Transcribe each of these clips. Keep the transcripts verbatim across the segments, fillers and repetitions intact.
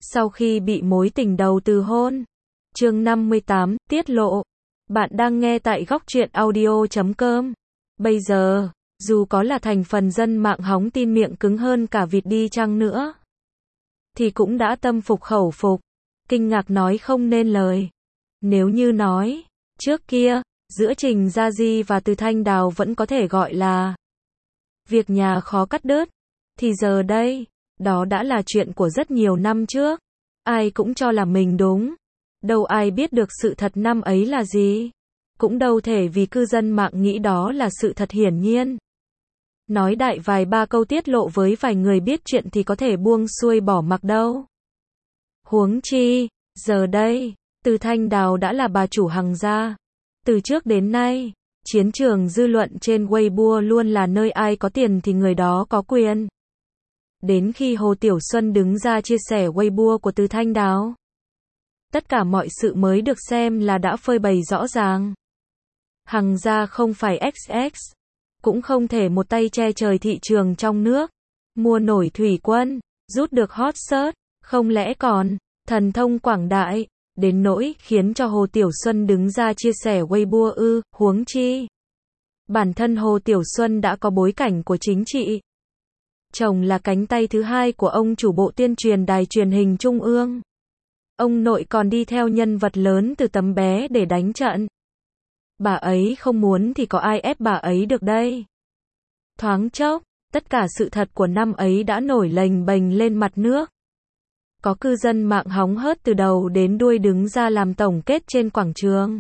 Sau khi bị mối tình đầu từ hôn. Chương năm mươi tám, tiết lộ. Bạn đang nghe tại góc truyện audio chấm com. Bây giờ, dù có là thành phần dân mạng hóng tin miệng cứng hơn cả vịt đi chăng nữa, thì cũng đã tâm phục khẩu phục, kinh ngạc nói không nên lời. Nếu như nói, trước kia, giữa Trình Gia Di và Từ Thanh Đào vẫn có thể gọi là việc nhà khó cắt đứt, thì giờ đây, đó đã là chuyện của rất nhiều năm trước. Ai cũng cho là mình đúng. Đâu ai biết được sự thật năm ấy là gì. Cũng đâu thể vì cư dân mạng nghĩ đó là sự thật hiển nhiên. Nói đại vài ba câu tiết lộ với vài người biết chuyện thì có thể buông xuôi bỏ mặc đâu. Huống chi, giờ đây, Từ Thanh Đào đã là bà chủ Hằng gia. Từ trước đến nay, chiến trường dư luận trên Weibo luôn là nơi ai có tiền thì người đó có quyền. Đến khi Hồ Tiểu Xuân đứng ra chia sẻ Weibo của Từ Thanh Đào, tất cả mọi sự mới được xem là đã phơi bày rõ ràng. Hằng gia không phải ích ích, cũng không thể một tay che trời thị trường trong nước, mua nổi thủy quân, rút được hot search, không lẽ còn thần thông quảng đại, đến nỗi khiến cho Hồ Tiểu Xuân đứng ra chia sẻ Weibo ư, huống chi. Bản thân Hồ Tiểu Xuân đã có bối cảnh của chính trị. Chồng là cánh tay thứ hai của ông chủ bộ tuyên truyền đài truyền hình Trung ương. Ông nội còn đi theo nhân vật lớn từ tấm bé để đánh trận. Bà ấy không muốn thì có ai ép bà ấy được đây. Thoáng chốc, tất cả sự thật của năm ấy đã nổi lềnh bềnh lên mặt nước. Có cư dân mạng hóng hớt từ đầu đến đuôi đứng ra làm tổng kết trên quảng trường.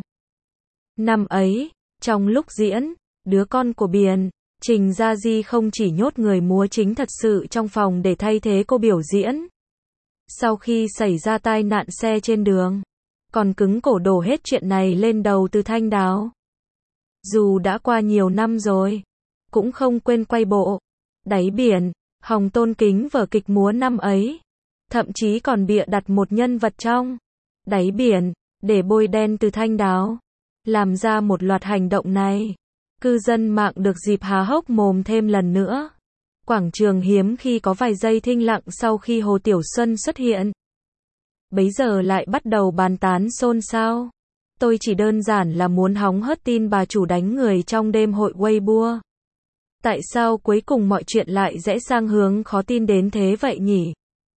Năm ấy, trong lúc diễn, đứa con của Biển, Trình Gia Di không chỉ nhốt người múa chính thật sự trong phòng để thay thế cô biểu diễn. Sau khi xảy ra tai nạn xe trên đường, còn cứng cổ đổ hết chuyện này lên đầu Từ Thanh Đào. Dù đã qua nhiều năm rồi, cũng không quên quay bộ Đáy Biển, hòng tôn kính vở kịch múa năm ấy. Thậm chí còn bịa đặt một nhân vật trong Đáy Biển, để bôi đen Từ Thanh Đào. Làm ra một loạt hành động này, cư dân mạng được dịp há hốc mồm thêm lần nữa. Quảng trường hiếm khi có vài giây thinh lặng sau khi Hồ Tiểu Xuân xuất hiện. Bấy giờ lại bắt đầu bàn tán xôn xao. Tôi chỉ đơn giản là muốn hóng hớt tin bà chủ đánh người trong đêm hội Weibo. Tại sao cuối cùng mọi chuyện lại rẽ sang hướng khó tin đến thế vậy nhỉ?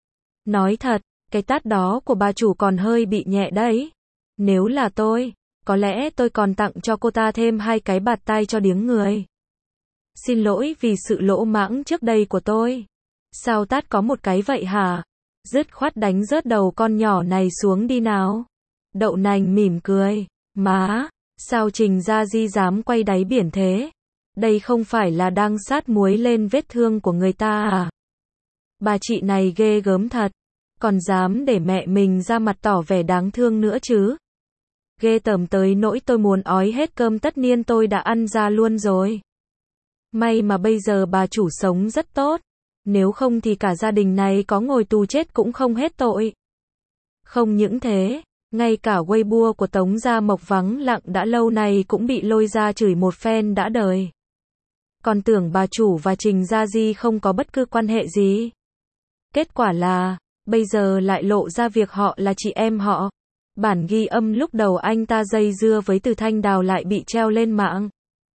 Nói thật, cái tát đó của bà chủ còn hơi bị nhẹ đấy. Nếu là tôi, có lẽ tôi còn tặng cho cô ta thêm hai cái bạt tai cho điếng người. Xin lỗi vì sự lỗ mãng trước đây của tôi. Sao tát có một cái vậy hả? Dứt khoát đánh rớt đầu con nhỏ này xuống đi nào. Đậu nành mỉm cười. Má, sao Trình Gia Di dám quay Đáy Biển thế? Đây không phải là đang sát muối lên vết thương của người ta à? Bà chị này ghê gớm thật. Còn dám để mẹ mình ra mặt tỏ vẻ đáng thương nữa chứ? Ghê tởm tới nỗi tôi muốn ói hết cơm tất niên tôi đã ăn ra luôn rồi. May mà bây giờ bà chủ sống rất tốt. Nếu không thì cả gia đình này có ngồi tù chết cũng không hết tội. Không những thế, ngay cả Weibo của Tống Gia Mộc vắng lặng đã lâu này cũng bị lôi ra chửi một phen đã đời. Còn tưởng bà chủ và Trình Gia Di không có bất cứ quan hệ gì. Kết quả là, bây giờ lại lộ ra việc họ là chị em họ. Bản ghi âm lúc đầu anh ta dây dưa với Từ Thanh Đào lại bị treo lên mạng.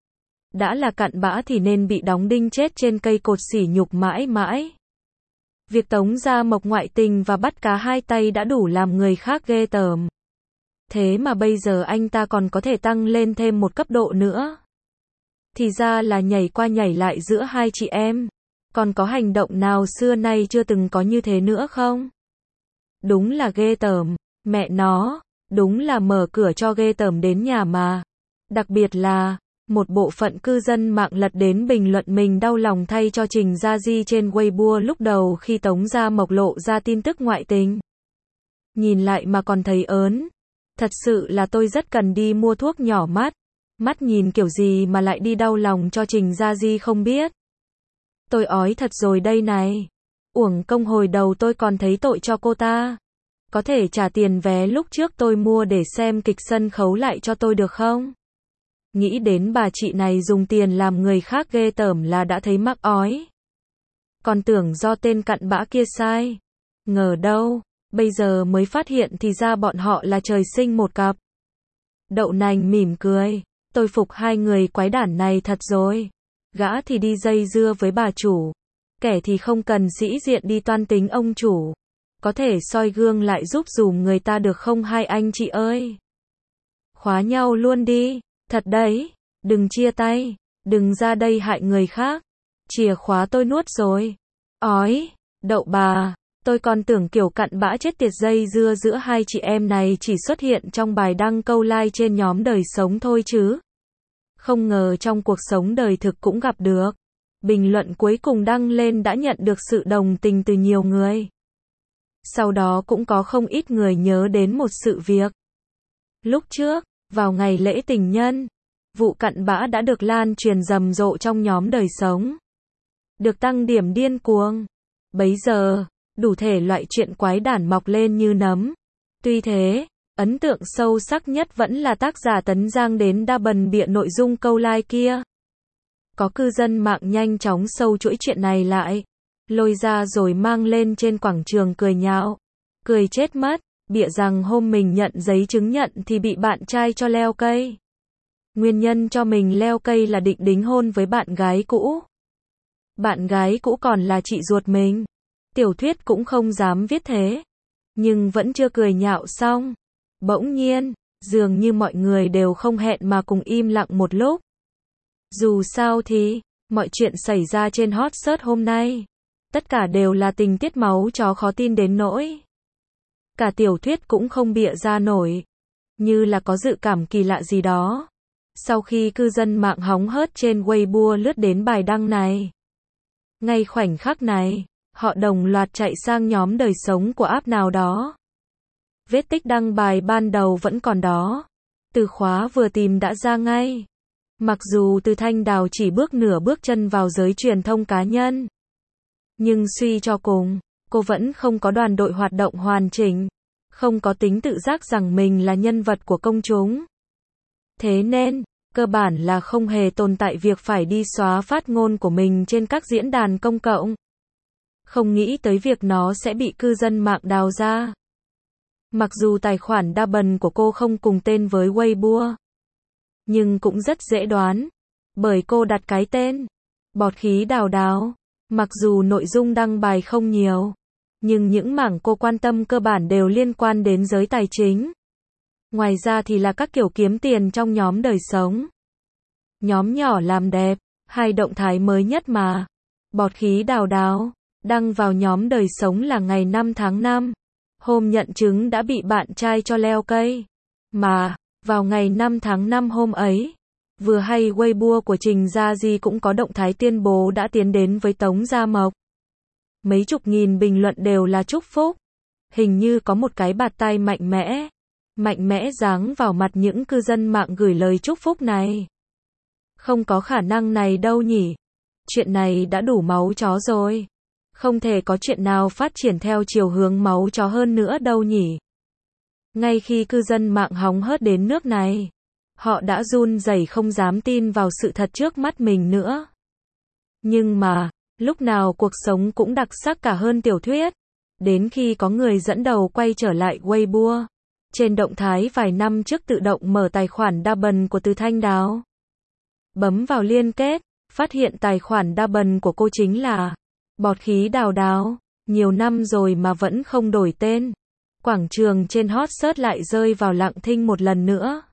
Đã là cặn bã thì nên bị đóng đinh chết trên cây cột sỉ nhục mãi mãi. Việc Tống Gia Mộc ngoại tình và bắt cá hai tay đã đủ làm người khác ghê tởm. Thế mà bây giờ anh ta còn có thể tăng lên thêm một cấp độ nữa. Thì ra là nhảy qua nhảy lại giữa hai chị em. Còn có hành động nào xưa nay chưa từng có như thế nữa không? Đúng là ghê tởm. Mẹ nó, đúng là mở cửa cho ghê tởm đến nhà mà. Đặc biệt là, một bộ phận cư dân mạng lật đến bình luận mình đau lòng thay cho Trình Gia Di trên Weibo lúc đầu khi Tống Gia Mộc lộ ra tin tức ngoại tình. Nhìn lại mà còn thấy ớn. Thật sự là tôi rất cần đi mua thuốc nhỏ mắt. Mắt nhìn kiểu gì mà lại đi đau lòng cho Trình Gia Di không biết. Tôi ói thật rồi đây này. Uổng công hồi đầu tôi còn thấy tội cho cô ta. Có thể trả tiền vé lúc trước tôi mua để xem kịch sân khấu lại cho tôi được không? Nghĩ đến bà chị này dùng tiền làm người khác ghê tởm là đã thấy mắc ói. Còn tưởng do tên cặn bã kia sai. Ngờ đâu, bây giờ mới phát hiện thì ra bọn họ là trời sinh một cặp. Đậu nành mỉm cười, tôi phục hai người quái đản này thật rồi. Gã thì đi dây dưa với bà chủ, kẻ thì không cần sĩ diện đi toan tính ông chủ. Có thể soi gương lại giúp dùm người ta được không hai anh chị ơi? Khóa nhau luôn đi, thật đấy, đừng chia tay, đừng ra đây hại người khác. Chìa khóa tôi nuốt rồi. Ói, đậu bà, tôi còn tưởng kiểu cặn bã chết tiệt dây dưa giữa hai chị em này chỉ xuất hiện trong bài đăng câu like trên nhóm đời sống thôi chứ. Không ngờ trong cuộc sống đời thực cũng gặp được. Bình luận cuối cùng đăng lên đã nhận được sự đồng tình từ nhiều người. Sau đó cũng có không ít người nhớ đến một sự việc. Lúc trước, vào ngày lễ tình nhân, vụ cặn bã đã được lan truyền rầm rộ trong nhóm đời sống. Được tăng điểm điên cuồng. Bấy giờ, đủ thể loại chuyện quái đản mọc lên như nấm. Tuy thế, ấn tượng sâu sắc nhất vẫn là tác giả Tấn Giang đến đa bần bịa nội dung câu like kia. Có cư dân mạng nhanh chóng sâu chuỗi chuyện này lại, lôi ra rồi mang lên trên quảng trường cười nhạo. Cười chết mất, bịa rằng hôm mình nhận giấy chứng nhận thì bị bạn trai cho leo cây. Nguyên nhân cho mình leo cây là định đính hôn với bạn gái cũ. Bạn gái cũ còn là chị ruột mình. Tiểu thuyết cũng không dám viết thế. Nhưng vẫn chưa cười nhạo xong. Bỗng nhiên, dường như mọi người đều không hẹn mà cùng im lặng một lúc. Dù sao thì, mọi chuyện xảy ra trên hot search hôm nay, tất cả đều là tình tiết máu chó khó tin đến nỗi. Cả tiểu thuyết cũng không bịa ra nổi. Như là có dự cảm kỳ lạ gì đó. Sau khi cư dân mạng hóng hớt trên Weibo lướt đến bài đăng này. Ngay khoảnh khắc này, họ đồng loạt chạy sang nhóm đời sống của app nào đó. Vết tích đăng bài ban đầu vẫn còn đó. Từ khóa vừa tìm đã ra ngay. Mặc dù Từ Thanh Đào chỉ bước nửa bước chân vào giới truyền thông cá nhân. Nhưng suy cho cùng, cô vẫn không có đoàn đội hoạt động hoàn chỉnh. Không có tính tự giác rằng mình là nhân vật của công chúng. Thế nên, cơ bản là không hề tồn tại việc phải đi xóa phát ngôn của mình trên các diễn đàn công cộng. Không nghĩ tới việc nó sẽ bị cư dân mạng đào ra. Mặc dù tài khoản đa bần của cô không cùng tên với Weibo, nhưng cũng rất dễ đoán, bởi cô đặt cái tên Bọt khí đào đào. Mặc dù nội dung đăng bài không nhiều, nhưng những mảng cô quan tâm cơ bản đều liên quan đến giới tài chính. Ngoài ra thì là các kiểu kiếm tiền trong nhóm đời sống. Nhóm nhỏ làm đẹp, hai động thái mới nhất mà. Bọt khí đào đào, đăng vào nhóm đời sống là ngày năm tháng năm. Hôm nhận chứng đã bị bạn trai cho leo cây. Mà, vào ngày năm tháng năm hôm ấy, vừa hay Weibo của Trình Gia Di cũng có động thái tuyên bố đã tiến đến với Tống Gia Mộc. Mấy chục nghìn bình luận đều là chúc phúc. Hình như có một cái bạt tay mạnh mẽ. Mạnh mẽ giáng vào mặt những cư dân mạng gửi lời chúc phúc này. Không có khả năng này đâu nhỉ. Chuyện này đã đủ máu chó rồi. Không thể có chuyện nào phát triển theo chiều hướng máu chó hơn nữa đâu nhỉ. Ngay khi cư dân mạng hóng hớt đến nước này, họ đã run rẩy không dám tin vào sự thật trước mắt mình nữa. Nhưng mà, lúc nào cuộc sống cũng đặc sắc cả hơn tiểu thuyết. Đến khi có người dẫn đầu quay trở lại Weibo. Trên động thái vài năm trước tự động mở tài khoản đa bần của Từ Thanh Đào. Bấm vào liên kết, phát hiện tài khoản đa bần của cô chính là Bọt khí đào đào. Nhiều năm rồi mà vẫn không đổi tên. Quảng trường trên hot search lại rơi vào lặng thinh một lần nữa.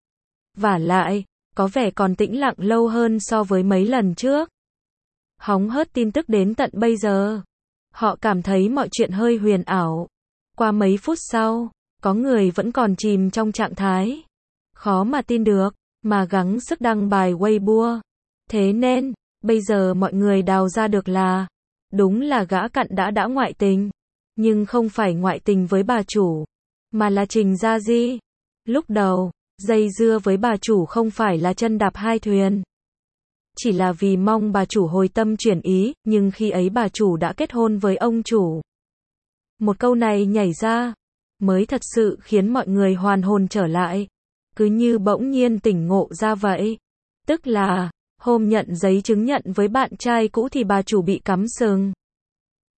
Vả lại, có vẻ còn tĩnh lặng lâu hơn so với mấy lần trước. Hóng hớt tin tức đến tận bây giờ. Họ cảm thấy mọi chuyện hơi huyền ảo. Qua mấy phút sau, có người vẫn còn chìm trong trạng thái khó mà tin được, mà gắng sức đăng bài Weibo. Thế nên, bây giờ mọi người đào ra được là, đúng là gã cặn đã đã ngoại tình. Nhưng không phải ngoại tình với bà chủ, mà là Trình Gia Di. Lúc đầu, dây dưa với bà chủ không phải là chân đạp hai thuyền. Chỉ là vì mong bà chủ hồi tâm chuyển ý, nhưng khi ấy bà chủ đã kết hôn với ông chủ. Một câu này nhảy ra, mới thật sự khiến mọi người hoàn hồn trở lại. Cứ như bỗng nhiên tỉnh ngộ ra vậy. Tức là, hôm nhận giấy chứng nhận với bạn trai cũ thì bà chủ bị cắm sừng.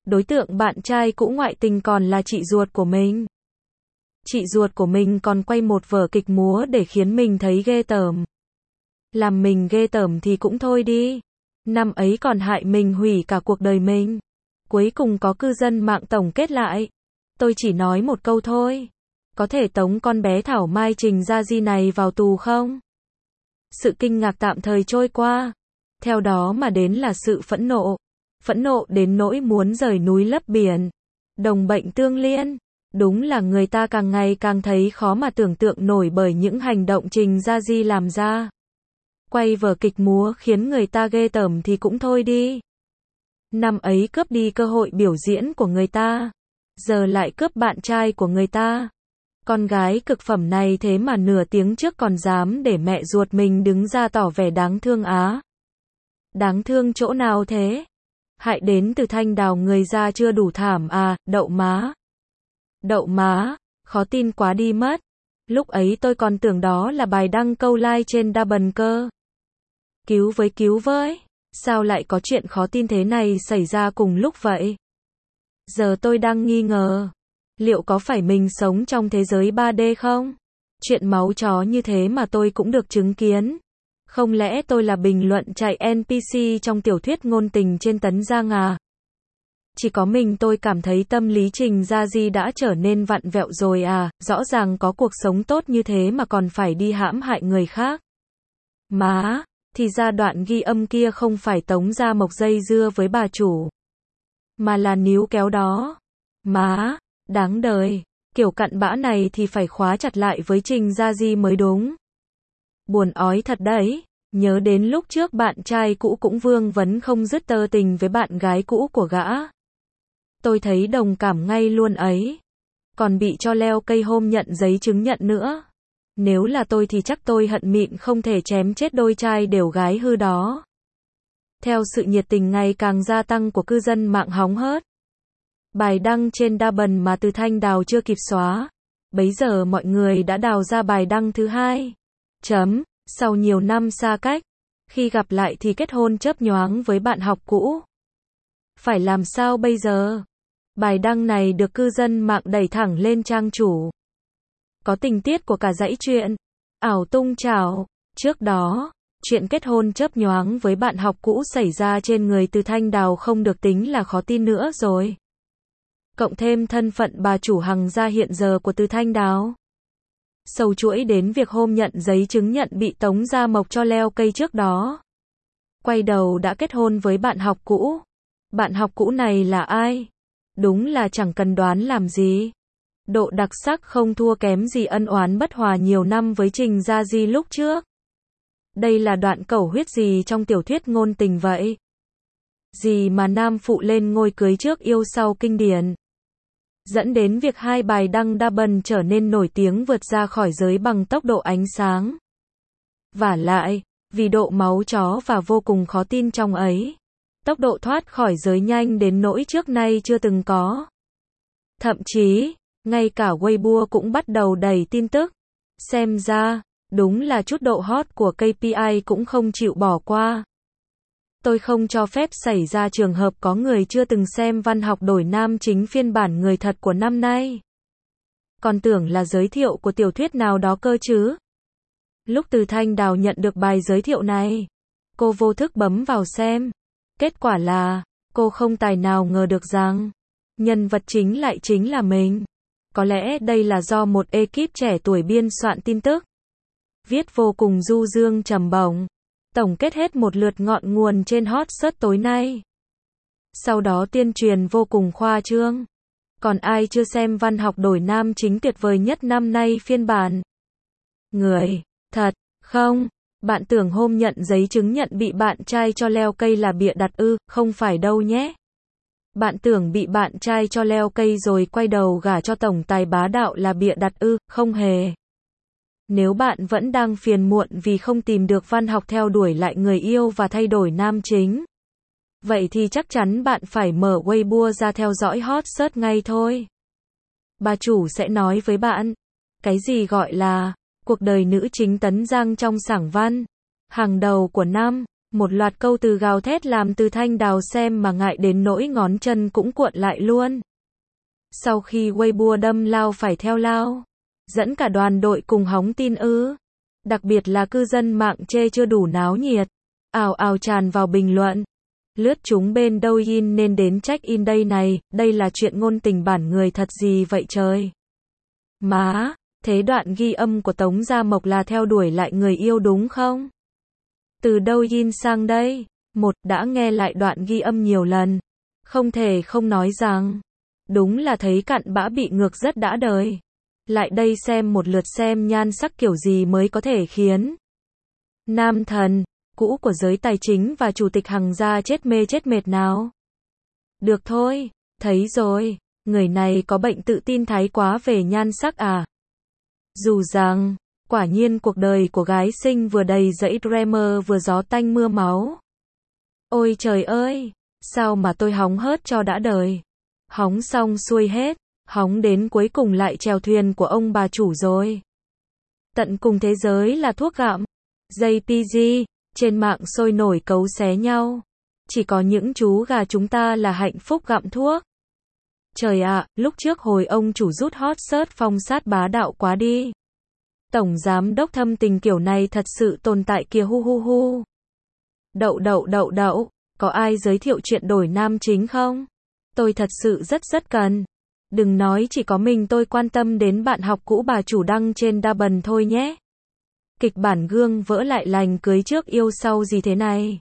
Đối tượng bạn trai cũ ngoại tình còn là chị ruột của mình. Chị ruột của mình còn quay một vở kịch múa để khiến mình thấy ghê tởm. Làm mình ghê tởm thì cũng thôi đi. Năm ấy còn hại mình hủy cả cuộc đời mình. Cuối cùng có cư dân mạng tổng kết lại. Tôi chỉ nói một câu thôi. Có thể tống con bé Thảo Mai Trình Gia Di này vào tù không? Sự kinh ngạc tạm thời trôi qua. Theo đó mà đến là sự phẫn nộ. Phẫn nộ đến nỗi muốn rời núi lấp biển. Đồng bệnh tương liên. Đúng là người ta càng ngày càng thấy khó mà tưởng tượng nổi bởi những hành động Trình Gia Di làm ra. Quay vở kịch múa khiến người ta ghê tởm thì cũng thôi đi. Năm ấy cướp đi cơ hội biểu diễn của người ta. Giờ lại cướp bạn trai của người ta. Con gái cực phẩm này thế mà nửa tiếng trước còn dám để mẹ ruột mình đứng ra tỏ vẻ đáng thương á. Đáng thương chỗ nào thế? Hại đến từ Thanh Đào người ra chưa đủ thảm à, đậu má. Đậu má, khó tin quá đi mất. Lúc ấy tôi còn tưởng đó là bài đăng câu like trên Double cơ. Cứu với cứu với, sao lại có chuyện khó tin thế này xảy ra cùng lúc vậy? Giờ tôi đang nghi ngờ, liệu có phải mình sống trong thế giới ba D không? Chuyện máu chó như thế mà tôi cũng được chứng kiến. Không lẽ tôi là bình luận chạy en pê xê trong tiểu thuyết ngôn tình trên Tấn Giang à? Chỉ có mình tôi cảm thấy tâm lý Trình Gia Di đã trở nên vặn vẹo rồi à, rõ ràng có cuộc sống tốt như thế mà còn phải đi hãm hại người khác. Má, thì ra đoạn ghi âm kia không phải Tống Gia Mộc dây dưa với bà chủ, mà là níu kéo đó. Má, đáng đời, kiểu cặn bã này thì phải khóa chặt lại với Trình Gia Di mới đúng. Buồn ói thật đấy, nhớ đến lúc trước bạn trai cũ cũng vương vấn không dứt tơ tình với bạn gái cũ của gã. Tôi thấy đồng cảm ngay luôn ấy. Còn bị cho leo cây hôm nhận giấy chứng nhận nữa. Nếu là tôi thì chắc tôi hận mịn không thể chém chết đôi trai đều gái hư đó. Theo sự nhiệt tình ngày càng gia tăng của cư dân mạng hóng hớt. Bài đăng trên Double mà Từ Thanh Đào chưa kịp xóa. Bấy giờ mọi người đã đào ra bài đăng thứ hai. Chấm, sau nhiều năm xa cách. Khi gặp lại thì kết hôn chớp nhoáng với bạn học cũ. Phải làm sao bây giờ? Bài đăng này được cư dân mạng đẩy thẳng lên trang chủ. Có tình tiết của cả dãy chuyện. Ảo tung trào. Trước đó, chuyện kết hôn chớp nhoáng với bạn học cũ xảy ra trên người Từ Thanh Đào không được tính là khó tin nữa rồi. Cộng thêm thân phận bà chủ Hằng gia hiện giờ của Từ Thanh Đào. Sâu chuỗi đến việc hôm nhận giấy chứng nhận bị Tống Gia Mộc cho leo cây trước đó. Quay đầu đã kết hôn với bạn học cũ. Bạn học cũ này là ai? Đúng là chẳng cần đoán làm gì. Độ đặc sắc không thua kém gì ân oán bất hòa nhiều năm với Trình Gia Di lúc trước. Đây là đoạn cẩu huyết gì trong tiểu thuyết ngôn tình vậy? Gì mà nam phụ lên ngôi cưới trước yêu sau kinh điển. Dẫn đến việc hai bài đăng Double trở nên nổi tiếng vượt ra khỏi giới bằng tốc độ ánh sáng. Vả lại, vì độ máu chó và vô cùng khó tin trong ấy. Tốc độ thoát khỏi giới nhanh đến nỗi trước nay chưa từng có. Thậm chí, ngay cả Weibo cũng bắt đầu đầy tin tức. Xem ra, đúng là chút độ hot của ca pê i cũng không chịu bỏ qua. Tôi không cho phép xảy ra trường hợp có người chưa từng xem văn học đổi nam chính phiên bản người thật của năm nay. Còn tưởng là giới thiệu của tiểu thuyết nào đó cơ chứ. Lúc Từ Thanh Đào nhận được bài giới thiệu này, cô vô thức bấm vào xem. Kết quả là, cô không tài nào ngờ được rằng, nhân vật chính lại chính là mình. Có lẽ đây là do một ekip trẻ tuổi biên soạn tin tức. Viết vô cùng du dương trầm bổng. Tổng kết hết một lượt ngọn nguồn trên hot search tối nay. Sau đó tuyên truyền vô cùng khoa trương. Còn ai chưa xem văn học đổi nam chính tuyệt vời nhất năm nay phiên bản? Người, thật, không? Bạn tưởng hôm nhận giấy chứng nhận bị bạn trai cho leo cây là bịa đặt ư, không phải đâu nhé. Bạn tưởng bị bạn trai cho leo cây rồi quay đầu gả cho tổng tài bá đạo là bịa đặt ư, không hề. Nếu bạn vẫn đang phiền muộn vì không tìm được văn học theo đuổi lại người yêu và thay đổi nam chính, vậy thì chắc chắn bạn phải mở Weibo ra theo dõi hot search ngay thôi. Bà chủ sẽ nói với bạn, cái gì gọi là cuộc đời nữ chính Tấn Giang trong sảng văn hàng đầu của năm. Một loạt câu từ gào thét làm Từ Thanh Đào xem mà ngại đến nỗi ngón chân cũng cuộn lại luôn. Sau khi Weibo đâm lao phải theo lao, dẫn cả đoàn đội cùng hóng tin ư. Đặc biệt là cư dân mạng chê chưa đủ náo nhiệt, ào ào tràn vào bình luận. Lướt chúng bên Douyin nên đến check-in đây này, đây là chuyện ngôn tình bản người thật gì vậy trời. Má, thế đoạn ghi âm của Tống Gia Mộc là theo đuổi lại người yêu đúng không? Từ Douyin sang đây, một đã nghe lại đoạn ghi âm nhiều lần. Không thể không nói rằng, đúng là thấy cặn bã bị ngược rất đã đời. Lại đây xem một lượt xem nhan sắc kiểu gì mới có thể khiến nam thần cũ của giới tài chính và chủ tịch Hằng gia chết mê chết mệt nào. Được thôi, thấy rồi, người này có bệnh tự tin thái quá về nhan sắc à. Dù rằng, quả nhiên cuộc đời của gái xinh vừa đầy dẫy drama vừa gió tanh mưa máu. Ôi trời ơi, sao mà tôi hóng hớt cho đã đời. Hóng xong xuôi hết, hóng đến cuối cùng lại chèo thuyền của ông bà chủ rồi. Tận cùng thế giới là thuốc gặm. gi pê giê, trên mạng sôi nổi cấu xé nhau. Chỉ có những chú gà chúng ta là hạnh phúc gặm thuốc. Trời ạ, lúc trước hồi ông chủ rút hot search phong sát bá đạo quá đi. Tổng giám đốc thâm tình kiểu này thật sự tồn tại kìa hu hu hu. Đậu đậu đậu đậu, có ai giới thiệu chuyện đổi nam chính không? Tôi thật sự rất rất cần. Đừng nói chỉ có mình tôi quan tâm đến bạn học cũ bà chủ đăng trên đa bần thôi nhé. Kịch bản gương vỡ lại lành cưới trước yêu sau gì thế này.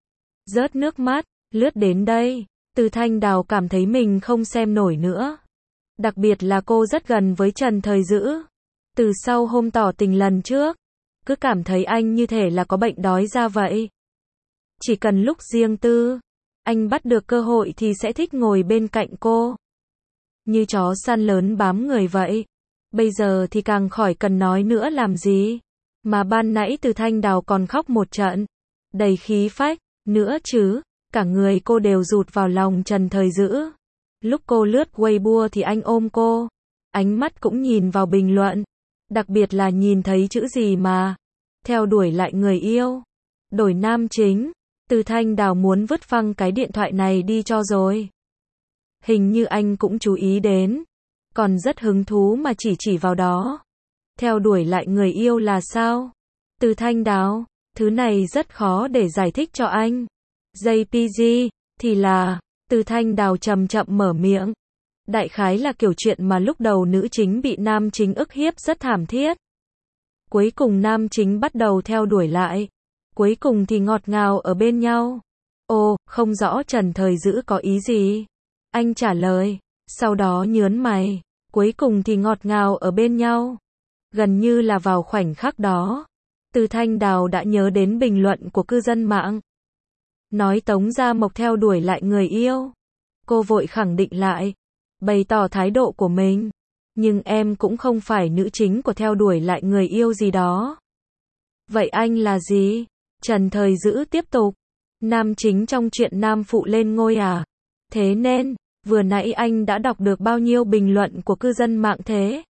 Rớt nước mắt, lướt đến đây, Từ Thanh Đào cảm thấy mình không xem nổi nữa. Đặc biệt là cô rất gần với Trần Thời Dữ. Từ sau hôm tỏ tình lần trước, cứ cảm thấy anh như thể là có bệnh đói ra vậy. Chỉ cần lúc riêng tư, anh bắt được cơ hội thì sẽ thích ngồi bên cạnh cô. Như chó săn lớn bám người vậy. Bây giờ thì càng khỏi cần nói nữa làm gì. Mà ban nãy Từ Thanh Đào còn khóc một trận. Đầy khí phách, nữa chứ. Cả người cô đều rụt vào lòng Trần Thời Dữ. Lúc cô lướt Weibo thì anh ôm cô. Ánh mắt cũng nhìn vào bình luận. Đặc biệt là nhìn thấy chữ gì mà. Theo đuổi lại người yêu. Đổi nam chính. Từ Thanh Đào muốn vứt phăng cái điện thoại này đi cho rồi. Hình như anh cũng chú ý đến. Còn rất hứng thú mà chỉ chỉ vào đó. Theo đuổi lại người yêu là sao? Từ Thanh Đào, thứ này rất khó để giải thích cho anh. gi pê giê, thì là, Từ Thanh Đào chậm chậm mở miệng. Đại khái là kiểu chuyện mà lúc đầu nữ chính bị nam chính ức hiếp rất thảm thiết. Cuối cùng nam chính bắt đầu theo đuổi lại. Cuối cùng thì ngọt ngào ở bên nhau. Ồ, không rõ Trần Thời Dữ có ý gì. Anh trả lời, sau đó nhớn mày. Cuối cùng thì ngọt ngào ở bên nhau. Gần như là vào khoảnh khắc đó, Từ Thanh Đào đã nhớ đến bình luận của cư dân mạng. Nói Tống Gia Mộc theo đuổi lại người yêu. Cô vội khẳng định lại, bày tỏ thái độ của mình. Nhưng em cũng không phải nữ chính của theo đuổi lại người yêu gì đó. Vậy anh là gì? Trần Thời Dữ tiếp tục. Nam chính trong chuyện nam phụ lên ngôi à? Thế nên, vừa nãy anh đã đọc được bao nhiêu bình luận của cư dân mạng thế?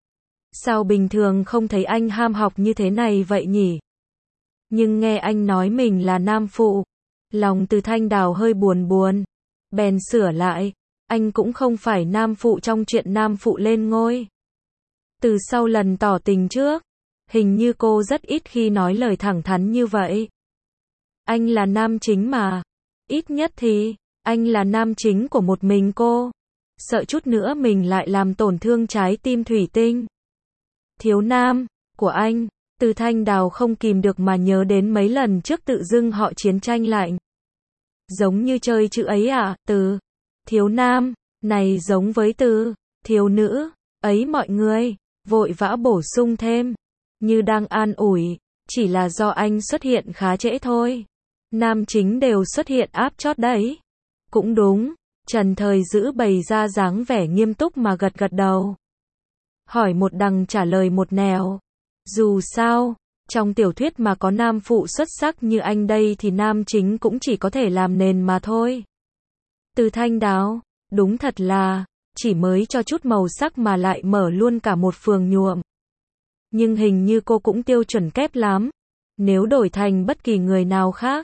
Sao bình thường không thấy anh ham học như thế này vậy nhỉ? Nhưng nghe anh nói mình là nam phụ. Lòng Từ Thanh Đào hơi buồn buồn. Bèn sửa lại. Anh cũng không phải nam phụ trong chuyện nam phụ lên ngôi. Từ sau lần tỏ tình trước, hình như cô rất ít khi nói lời thẳng thắn như vậy. Anh là nam chính mà. Ít nhất thì, anh là nam chính của một mình cô. Sợ chút nữa mình lại làm tổn thương trái tim thủy tinh. Thiếu nam, của anh. Từ Thanh Đào không kìm được mà nhớ đến mấy lần trước tự dưng họ chiến tranh lạnh. Giống như chơi chữ ấy à, từ thiếu nam, này giống với từ thiếu nữ, ấy mọi người, vội vã bổ sung thêm, như đang an ủi, chỉ là do anh xuất hiện khá trễ thôi. Nam chính đều xuất hiện áp chót đấy. Cũng đúng, Trần Thời Dữ bày ra dáng vẻ nghiêm túc mà gật gật đầu. Hỏi một đằng trả lời một nẻo. Dù sao, trong tiểu thuyết mà có nam phụ xuất sắc như anh đây thì nam chính cũng chỉ có thể làm nền mà thôi. Từ Thanh Đào, đúng thật là, chỉ mới cho chút màu sắc mà lại mở luôn cả một phường nhuộm. Nhưng hình như cô cũng tiêu chuẩn kép lắm. Nếu đổi thành bất kỳ người nào khác,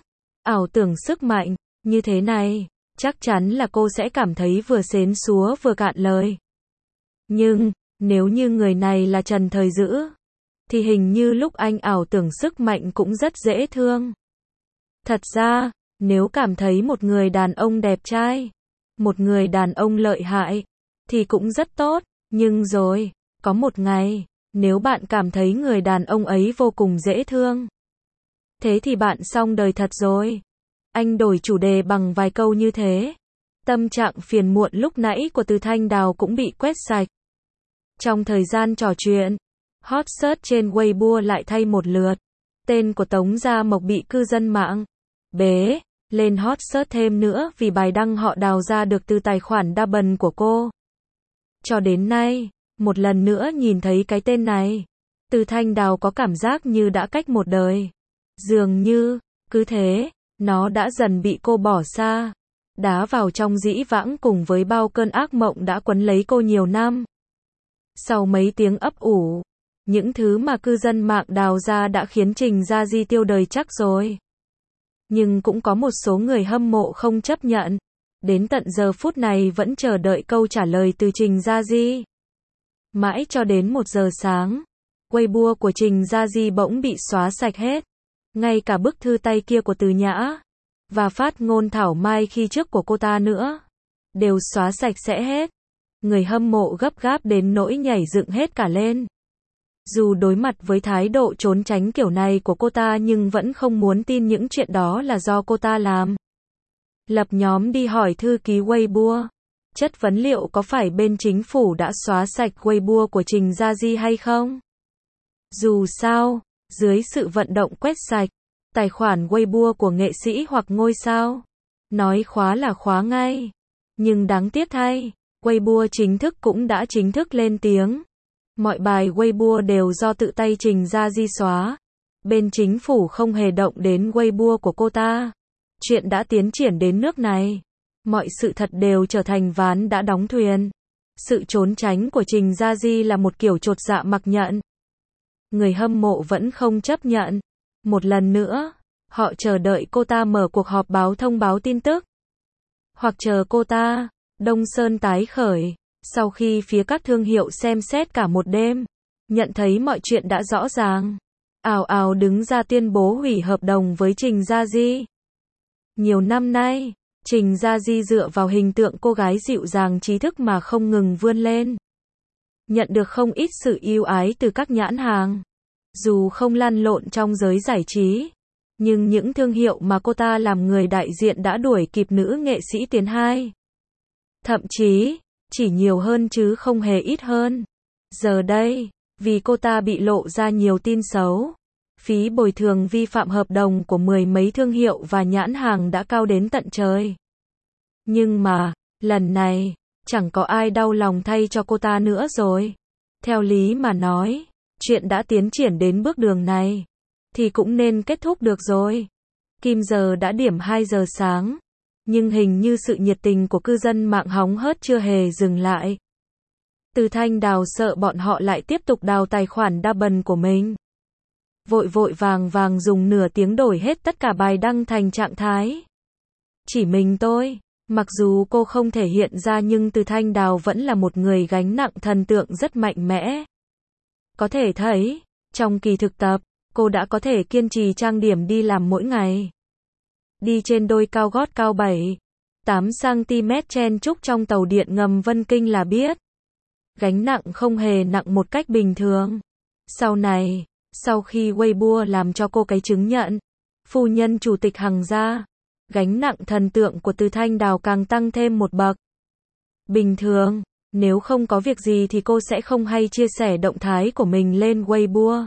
Ảo tưởng sức mạnh, như thế này, chắc chắn là cô sẽ cảm thấy vừa xến xúa vừa cạn lời. Nhưng, nếu như người này là Trần Thời Dữ, thì hình như lúc anh ảo tưởng sức mạnh cũng rất dễ thương. Thật ra, nếu cảm thấy một người đàn ông đẹp trai, một người đàn ông lợi hại, thì cũng rất tốt, nhưng rồi, có một ngày, nếu bạn cảm thấy người đàn ông ấy vô cùng dễ thương, thế thì bạn xong đời thật rồi. Anh đổi chủ đề bằng vài câu như thế. Tâm trạng phiền muộn lúc nãy của Từ Thanh Đào cũng bị quét sạch. Trong thời gian trò chuyện, hot search trên Weibo lại thay một lượt. Tên của Tống Gia Mộc bị cư dân mạng bế lên hot search thêm nữa vì bài đăng họ đào ra được từ tài khoản Double của cô. Cho đến nay, một lần nữa nhìn thấy cái tên này, Từ Thanh Đào có cảm giác như đã cách một đời. Dường như, cứ thế, nó đã dần bị cô bỏ xa, đá vào trong dĩ vãng cùng với bao cơn ác mộng đã quấn lấy cô nhiều năm. Sau mấy tiếng ấp ủ, những thứ mà cư dân mạng đào ra đã khiến Trình Gia Di tiêu đời chắc rồi. Nhưng cũng có một số người hâm mộ không chấp nhận, đến tận giờ phút này vẫn chờ đợi câu trả lời từ Trình Gia Di. Mãi cho đến một giờ sáng, Weibo của Trình Gia Di bỗng bị xóa sạch hết. Ngay cả bức thư tay kia của Từ Nhã và phát ngôn thảo mai khi trước của cô ta nữa đều xóa sạch sẽ hết. Người hâm mộ gấp gáp đến nỗi nhảy dựng hết cả lên. Dù đối mặt với thái độ trốn tránh kiểu này của cô ta nhưng vẫn không muốn tin những chuyện đó là do cô ta làm. Lập nhóm đi hỏi thư ký Weibo, chất vấn liệu có phải bên chính phủ đã xóa sạch Weibo của Trình Gia Di hay không? Dù sao, dưới sự vận động quét sạch, tài khoản Weibo của nghệ sĩ hoặc ngôi sao, nói khóa là khóa ngay. Nhưng đáng tiếc thay, Weibo chính thức cũng đã chính thức lên tiếng. Mọi bài Weibo đều do tự tay Trình Gia Di xóa. Bên chính phủ không hề động đến Weibo của cô ta. Chuyện đã tiến triển đến nước này. Mọi sự thật đều trở thành ván đã đóng thuyền. Sự trốn tránh của Trình Gia Di là một kiểu chột dạ mặc nhận. Người hâm mộ vẫn không chấp nhận. Một lần nữa, họ chờ đợi cô ta mở cuộc họp báo thông báo tin tức. Hoặc chờ cô ta, Đông Sơn tái khởi. Sau khi phía các thương hiệu xem xét cả một đêm, nhận thấy mọi chuyện đã rõ ràng, ào ào đứng ra tuyên bố hủy hợp đồng với Trình Gia Di. Nhiều năm nay, Trình Gia Di dựa vào hình tượng cô gái dịu dàng trí thức mà không ngừng vươn lên. Nhận được không ít sự yêu ái từ các nhãn hàng. Dù không lăn lộn trong giới giải trí, nhưng những thương hiệu mà cô ta làm người đại diện đã đuổi kịp nữ nghệ sĩ Tiến Hai. Thậm chí, chỉ nhiều hơn chứ không hề ít hơn. Giờ đây, vì cô ta bị lộ ra nhiều tin xấu, phí bồi thường vi phạm hợp đồng của mười mấy thương hiệu và nhãn hàng đã cao đến tận trời. Nhưng mà, lần này, chẳng có ai đau lòng thay cho cô ta nữa rồi. Theo lý mà nói, chuyện đã tiến triển đến bước đường này, thì cũng nên kết thúc được rồi. Kim giờ đã điểm hai giờ sáng. Nhưng hình như sự nhiệt tình của cư dân mạng hóng hớt chưa hề dừng lại. Từ Thanh Đào sợ bọn họ lại tiếp tục đào tài khoản Double của mình. Vội vội vàng vàng dùng nửa tiếng đổi hết tất cả bài đăng thành trạng thái. Chỉ mình tôi, mặc dù cô không thể hiện ra nhưng Từ Thanh Đào vẫn là một người gánh nặng thần tượng rất mạnh mẽ. Có thể thấy, trong kỳ thực tập, cô đã có thể kiên trì trang điểm đi làm mỗi ngày. Đi trên đôi cao gót cao bảy, tám xăng-ti-mét chen chúc trong tàu điện ngầm Vân Kinh là biết. Gánh nặng không hề nặng một cách bình thường. Sau này, sau khi Weibo làm cho cô cái chứng nhận, phu nhân chủ tịch Hằng gia, gánh nặng thần tượng của Từ Thanh Đào càng tăng thêm một bậc. Bình thường, nếu không có việc gì thì cô sẽ không hay chia sẻ động thái của mình lên Weibo.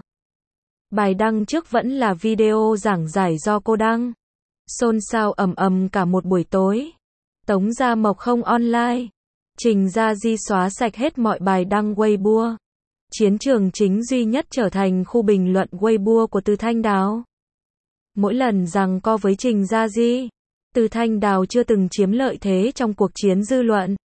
Bài đăng trước vẫn là video giảng giải do cô đăng. Xôn xao ầm ầm cả một buổi tối. Tống Gia Mộc không online. Trình Gia Di xóa sạch hết mọi bài đăng Weibo. Chiến trường chính duy nhất trở thành khu bình luận Weibo của Từ Thanh Đào. Mỗi lần giằng co với Trình Gia Di, Từ Thanh Đào chưa từng chiếm lợi thế trong cuộc chiến dư luận.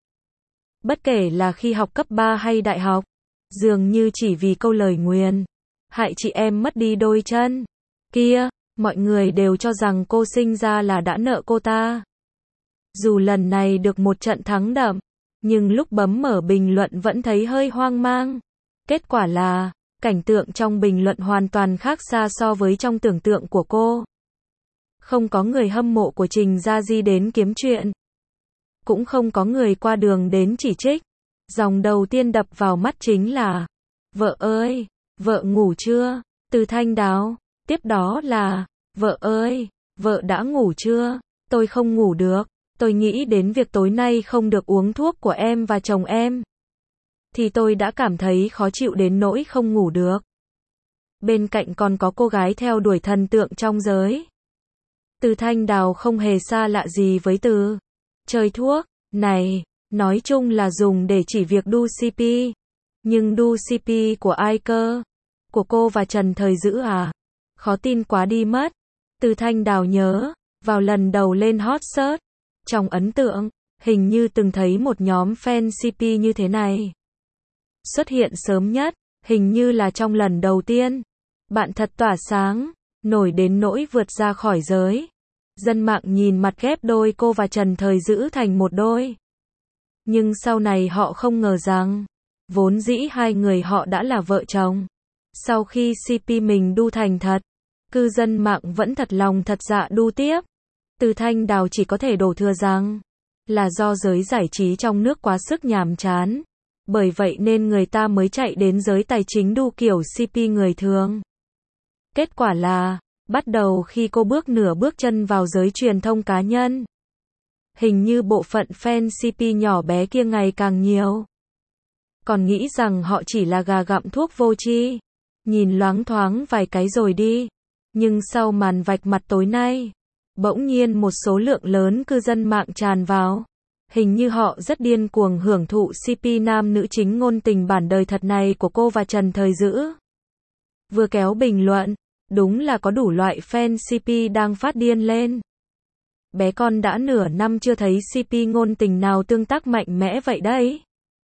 Bất kể là khi học cấp ba hay đại học, dường như chỉ vì câu lời nguyền, hại chị em mất đi đôi chân. Kia, Mọi người đều cho rằng cô sinh ra là đã nợ cô ta. Dù lần này được một trận thắng đậm, nhưng lúc bấm mở bình luận vẫn thấy hơi hoang mang. Kết quả là, cảnh tượng trong bình luận hoàn toàn khác xa so với trong tưởng tượng của cô. Không có người hâm mộ của Trình Gia Di đến kiếm chuyện. Cũng không có người qua đường đến chỉ trích. Dòng đầu tiên đập vào mắt chính là: vợ ơi, vợ ngủ chưa? Từ Thanh Đào. Tiếp đó là: vợ ơi, vợ đã ngủ chưa? Tôi không ngủ được. Tôi nghĩ đến việc tối nay không được uống thuốc của em và chồng em. Thì tôi đã cảm thấy khó chịu đến nỗi không ngủ được. Bên cạnh còn có cô gái theo đuổi thần tượng trong giới. Từ Thanh Đào không hề xa lạ gì với từ chơi thuốc này, nói chung là dùng để chỉ việc đu xê pê. Nhưng đu xê pê của ai cơ? Của cô và Trần Thời Dữ à? Khó tin quá đi mất. Từ Thanh Đào nhớ, vào lần đầu lên hot search, trong ấn tượng, hình như từng thấy một nhóm fan xê pê như thế này. Xuất hiện sớm nhất, hình như là trong lần đầu tiên. Bạn thật tỏa sáng, nổi đến nỗi vượt ra khỏi giới. Dân mạng nhìn mặt ghép đôi cô và Trần Thời Dữ thành một đôi. Nhưng sau này họ không ngờ rằng, vốn dĩ hai người họ đã là vợ chồng. Sau khi xê pê mình đu thành thật, cư dân mạng vẫn thật lòng thật dạ đu tiếp. Từ Thanh Đào chỉ có thể đổ thừa rằng, là do giới giải trí trong nước quá sức nhàm chán. Bởi vậy nên người ta mới chạy đến giới tài chính đu kiểu xê pê người thường. Kết quả là, bắt đầu khi cô bước nửa bước chân vào giới truyền thông cá nhân, hình như bộ phận fan xê pê nhỏ bé kia ngày càng nhiều. Còn nghĩ rằng họ chỉ là gà gặm thuốc vô tri, nhìn loáng thoáng vài cái rồi đi. Nhưng sau màn vạch mặt tối nay, bỗng nhiên một số lượng lớn cư dân mạng tràn vào. Hình như họ rất điên cuồng hưởng thụ xê pê nam nữ chính ngôn tình bản đời thật này của cô và Trần Thời Dữ. Vừa kéo bình luận, đúng là có đủ loại fan xê pê đang phát điên lên. Bé con đã nửa năm chưa thấy xê pê ngôn tình nào tương tác mạnh mẽ vậy đấy.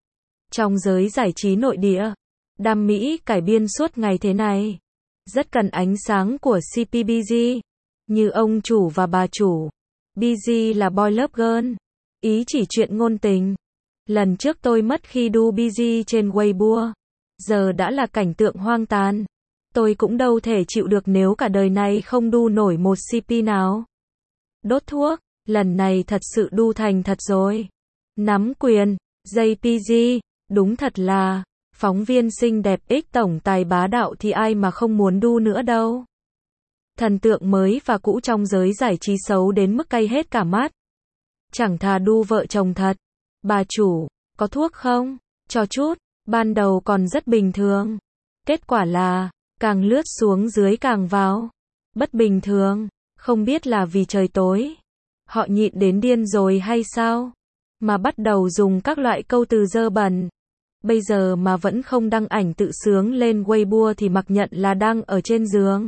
Trong giới giải trí nội địa, đam mỹ cải biên suốt ngày thế này, rất cần ánh sáng của xê pê bê giê, như ông chủ và bà chủ. bê giê là boy love girl, ý chỉ chuyện ngôn tình. Lần trước tôi mất khi đu bê giê trên Weibo, giờ đã là cảnh tượng hoang tàn. Tôi cũng đâu thể chịu được nếu cả đời này không đu nổi một xê pê nào. Đốt thuốc, lần này thật sự đu thành thật rồi. Nắm quyền, jay pê giê, đúng thật là, phóng viên xinh đẹp ích tổng tài bá đạo thì ai mà không muốn đu nữa đâu. Thần tượng mới và cũ trong giới giải trí xấu đến mức cay hết cả mắt. Chẳng thà đu vợ chồng thật. Bà chủ, có thuốc không? Cho chút. Ban đầu còn rất bình thường. Kết quả là, càng lướt xuống dưới càng vào. Bất bình thường. Không biết là vì trời tối, họ nhịn đến điên rồi hay sao? Mà bắt đầu dùng các loại câu từ dơ bẩn. Bây giờ mà vẫn không đăng ảnh tự sướng lên Weibo thì mặc nhận là đang ở trên giường.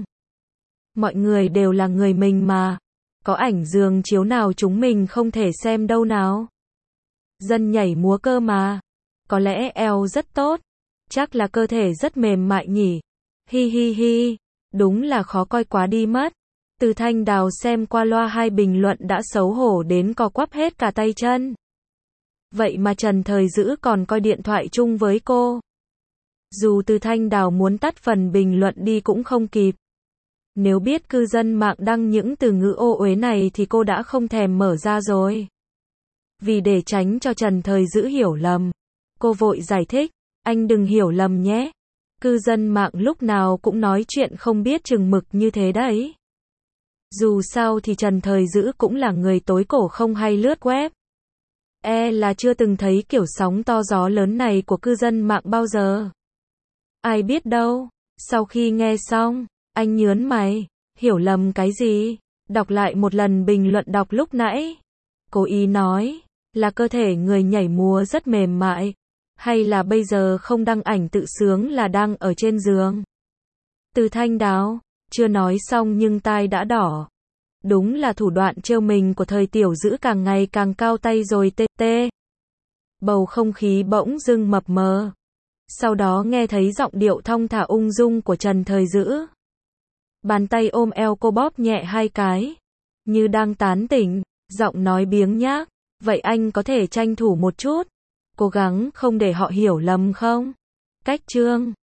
Mọi người đều là người mình mà. Có ảnh giường chiếu nào chúng mình không thể xem đâu nào. Dân nhảy múa cơ mà. Có lẽ eo rất tốt. Chắc là cơ thể rất mềm mại nhỉ. Hi hi hi. Đúng là khó coi quá đi mất. Từ Thanh Đào xem qua loa hai bình luận đã xấu hổ đến co quắp hết cả tay chân. Vậy mà Trần Thời Dữ còn coi điện thoại chung với cô. Dù Từ Thanh Đào muốn tắt phần bình luận đi cũng không kịp. Nếu biết cư dân mạng đăng những từ ngữ ô uế này thì cô đã không thèm mở ra rồi. Vì để tránh cho Trần Thời Dữ hiểu lầm, cô vội giải thích, anh đừng hiểu lầm nhé. Cư dân mạng lúc nào cũng nói chuyện không biết chừng mực như thế đấy. Dù sao thì Trần Thời Dữ cũng là người tối cổ không hay lướt web. E là chưa từng thấy kiểu sóng to gió lớn này của cư dân mạng bao giờ. Ai biết đâu, sau khi nghe xong, anh nhớn mày, hiểu lầm cái gì? Đọc lại một lần bình luận đọc lúc nãy. Cố ý nói, là cơ thể người nhảy múa rất mềm mại. Hay là bây giờ không đăng ảnh tự sướng là đang ở trên giường. Từ Thanh Đào, chưa nói xong nhưng tai đã đỏ. Đúng là thủ đoạn trêu mình của thời Tiểu Dữ càng ngày càng cao tay rồi tê tê. Bầu không khí bỗng dưng mập mờ. Sau đó nghe thấy giọng điệu thong thả ung dung của Trần Thời Dữ. Bàn tay ôm eo cô bóp nhẹ hai cái. Như đang tán tỉnh, giọng nói biếng nhác. Vậy anh có thể tranh thủ một chút. Cố gắng không để họ hiểu lầm không? Cách chương